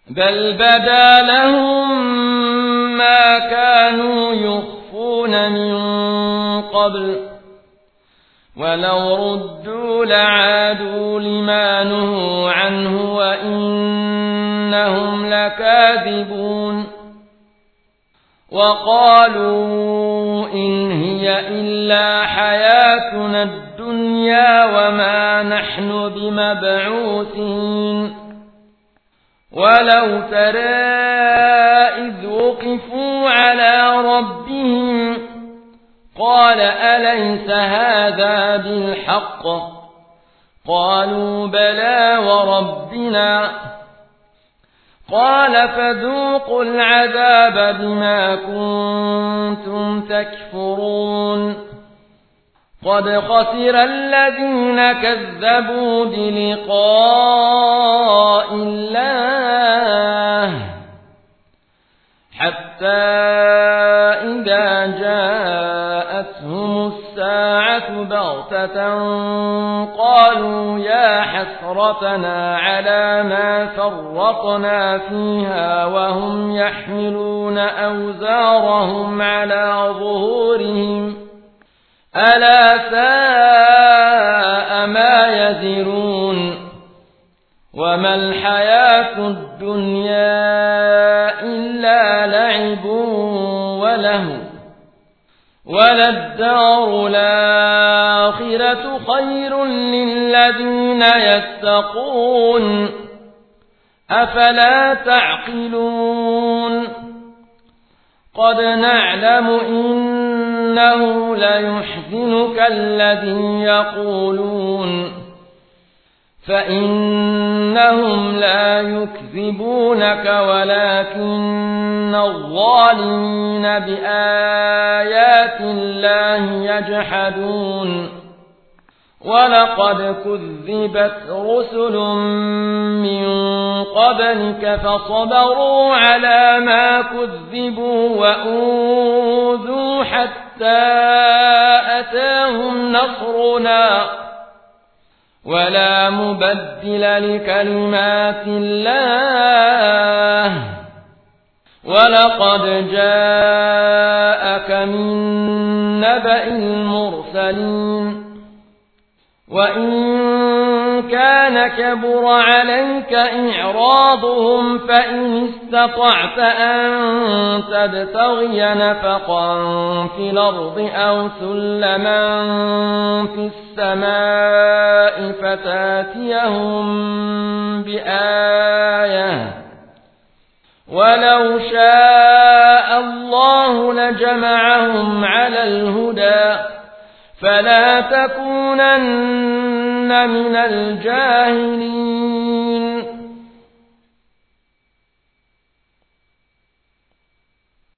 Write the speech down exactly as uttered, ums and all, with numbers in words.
بل بدا لهم ما كانوا يخفون من قبل ولو ردوا لعادوا لما نهوا عنه وإنهم لكاذبون وقالوا إن هي إلا حياتنا الدنيا وما نحن بمبعوثين ولو ترى إذ وقفوا على ربهم قال أليس هذا بالحق قالوا بلى وربنا قال فذوقوا العذاب بما كنتم تكفرون قد خسر الذين كذبوا بلقاء الله حتى إذا جاءتهم الساعة بغتة قالوا يا حسرتنا على ما فرطنا فيها وهم يحملون أوزارهم على ظهورهم ألا ساء ما يزرون وما الحياة الدنيا إلا لعب وله وللدار الآخرة خير للذين يتقون أفلا تعقلون قد نعلم إنه ليحزنك الذي يقولون فإنهم لا يكذبونك ولكن الظالمين بآيات الله يجحدون ولقد كذبت رسل من قبلك فصبروا على ما كذبوا وأوذوا حتى أتاهم نصرنا ولا مبدل لكلمات الله ولقد جاءك من نبأ المرسلين وإن كان كبر عليك إعراضهم فإن استطعت أن تبتغي نفقا في الأرض أو سلما في السماء فتاتيهم بآية ولو شاء الله لجمعهم على الهدى فلا تكونن من الجاهلين